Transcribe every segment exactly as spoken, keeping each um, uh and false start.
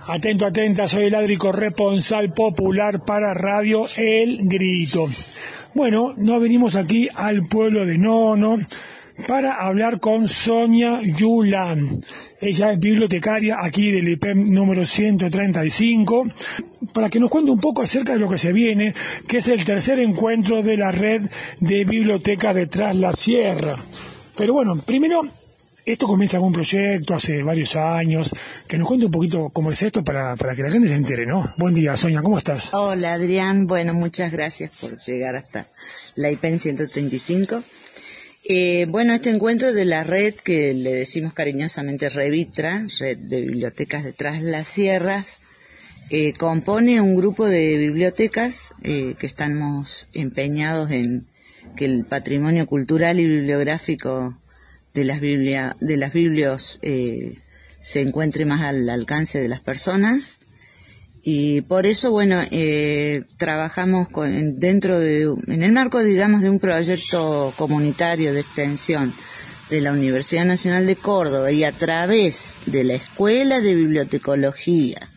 Atento, atenta, soy el Adri corresponsal popular para Radio El Grito. Bueno, nos venimos aquí al pueblo de Nono para hablar con Sonia Yulán. Ella es bibliotecaria aquí del I P E M número ciento treinta y cinco, para que nos cuente un poco acerca de lo que se viene, que es el tercer encuentro de la red de bibliotecas de Tras la Sierra. Pero bueno, primero, esto comienza con un proyecto hace varios años, que nos cuente un poquito cómo es esto para, para que la gente se entere, ¿no? Buen día, Sonia, ¿cómo estás? Hola, Adrián. Bueno, muchas gracias por llegar hasta la I P E M ciento treinta y cinco. Eh, bueno, este encuentro de la red que le decimos cariñosamente Revitra, Red de Bibliotecas de Tras las Sierras, eh, compone un grupo de bibliotecas eh, que estamos empeñados en que el patrimonio cultural y bibliográfico de las biblia, de las biblios eh, se encuentre más al alcance de las personas, y por eso, bueno, eh, trabajamos con, dentro de, en el marco, digamos, de un proyecto comunitario de extensión de la Universidad Nacional de Córdoba y a través de la Escuela de Bibliotecología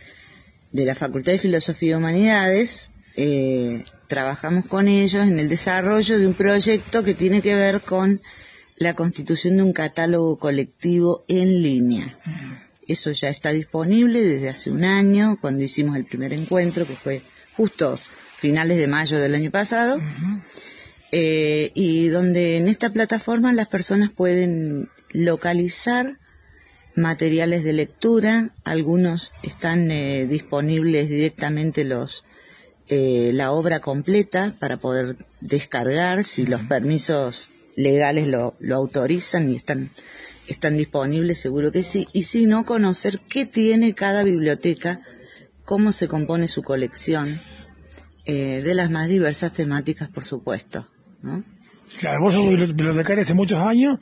de la Facultad de Filosofía y Humanidades, eh, trabajamos con ellos en el desarrollo de un proyecto que tiene que ver con la constitución de un catálogo colectivo en línea. Eso ya está disponible desde hace un año, cuando hicimos el primer encuentro, que fue justo finales de mayo del año pasado, uh-huh. eh, y donde en esta plataforma las personas pueden localizar materiales de lectura. Algunos están eh, disponibles directamente los eh, la obra completa para poder descargar si uh-huh. los permisos legales lo, lo autorizan y están, están disponibles, seguro que sí, y si no, conocer qué tiene cada biblioteca, cómo se compone su colección, eh, de las más diversas temáticas, por supuesto, ¿no? Claro, vos sos bibliotecaria hace muchos años,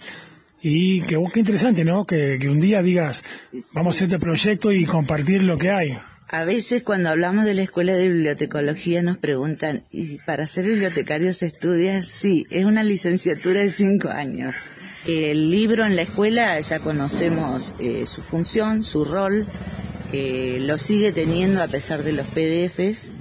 y que qué interesante, ¿no? Que, que un día digas, vamos a hacer este proyecto y compartir lo que hay. A veces cuando hablamos de la Escuela de Bibliotecología nos preguntan, ¿y para ser bibliotecario se estudia? Sí, es una licenciatura de cinco años. El libro en la escuela ya conocemos eh, su función, su rol, eh, lo sigue teniendo a pesar de los P D Efes,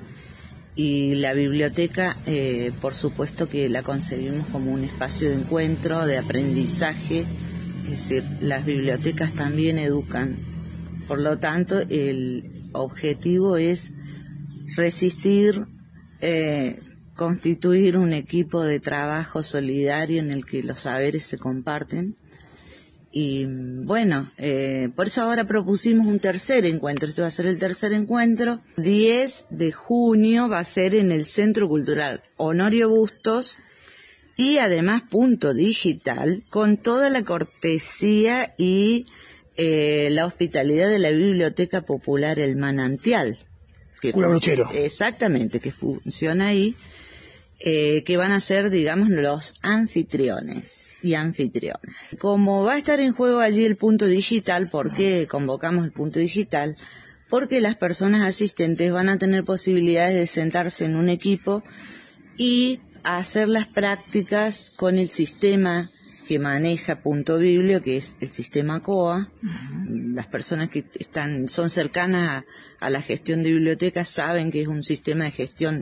y la biblioteca, eh, por supuesto que la concebimos como un espacio de encuentro, de aprendizaje, es decir, las bibliotecas también educan. Por lo tanto, el objetivo es resistir, eh, constituir un equipo de trabajo solidario en el que los saberes se comparten. Y bueno, eh, por eso ahora propusimos un tercer encuentro. Este va a ser el tercer encuentro. diez de junio va a ser en el Centro Cultural Honorio Bustos, y además punto digital, con toda la cortesía y Eh, la hospitalidad de la Biblioteca Popular El Manantial, que Cura Brochero. Exactamente, que funciona ahí, eh, que van a ser, digamos, los anfitriones y anfitrionas. Como va a estar en juego allí el punto digital, ¿por qué convocamos el punto digital? Porque las personas asistentes van a tener posibilidades de sentarse en un equipo y hacer las prácticas con el sistema que maneja Punto Biblio, que es el sistema C O A. Uh-huh. Las personas que están son cercanas a, a la gestión de bibliotecas saben que es un sistema de gestión,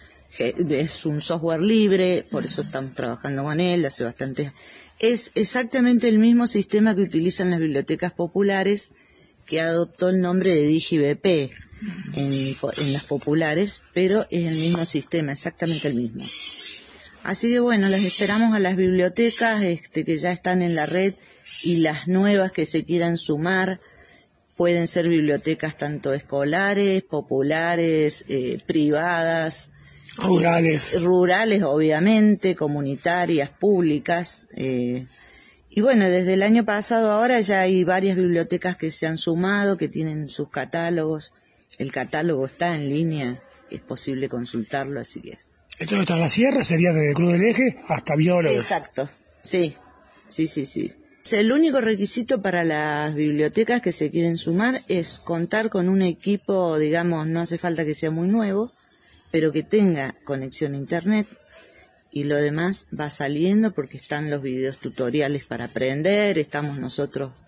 es un software libre, por eso estamos trabajando con él hace bastante. Es exactamente el mismo sistema que utilizan las bibliotecas populares, que adoptó el nombre de DigiBP uh-huh. en, en las populares, pero es el mismo sistema, exactamente el mismo. Así que bueno, las esperamos a las bibliotecas este, que ya están en la red, y las nuevas que se quieran sumar. Pueden ser bibliotecas tanto escolares, populares, eh, privadas, rurales, eh, rurales obviamente, comunitarias, públicas. Eh, y bueno, desde el año pasado ahora ya hay varias bibliotecas que se han sumado, que tienen sus catálogos. El catálogo está en línea, es posible consultarlo, así que... Esto está en la sierra, sería desde Cruz del Eje hasta Biólogos. Exacto, sí, sí, sí, sí. El único requisito para las bibliotecas que se quieren sumar es contar con un equipo, digamos, no hace falta que sea muy nuevo, pero que tenga conexión a internet, y lo demás va saliendo porque están los videos tutoriales para aprender, estamos nosotros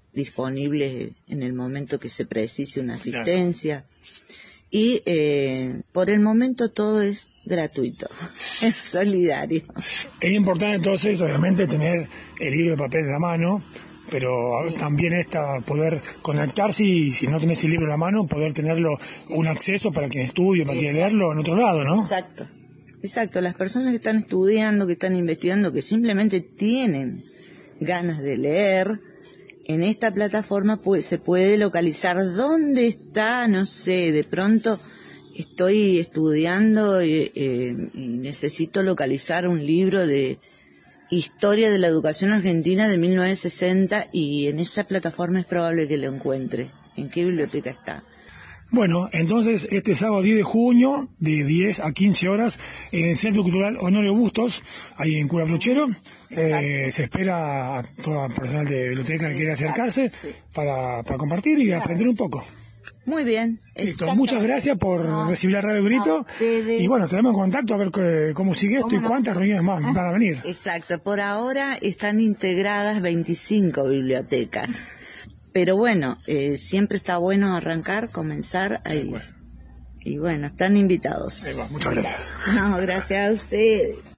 disponibles en el momento que se precise una asistencia. Y eh, por el momento todo es gratuito, es solidario. Es importante entonces, obviamente, tener el libro de papel en la mano, pero sí. también esta poder conectarse y si no tenés el libro en la mano, poder tenerlo sí. un acceso para quien estudie, para quien leerlo en otro lado, ¿no? Exacto, exacto. Las personas que están estudiando, que están investigando, que simplemente tienen ganas de leer, en esta plataforma pues, se puede localizar dónde está, no sé, de pronto estoy estudiando eh, eh, y necesito localizar un libro de Historia de la Educación Argentina de mil novecientos sesenta y en esa plataforma es probable que lo encuentre. ¿En qué biblioteca está? Bueno, entonces este sábado diez de junio, de diez a quince horas, en el Centro Cultural Honorio Bustos, ahí en Cura Brochero, eh, se espera a toda personal de biblioteca que quiera acercarse sí. para, para compartir y claro. aprender un poco. Muy bien. Listo, muchas gracias por no, recibir la Radio Grito. Y bueno, tenemos en contacto a ver que, cómo sigue esto y cuántas no? reuniones más van a venir. Exacto, por ahora están integradas veinticinco bibliotecas. Pero bueno, eh, siempre está bueno arrancar, comenzar ahí. Sí, bueno. Y bueno, están invitados. Muchas gracias. No, gracias a ustedes.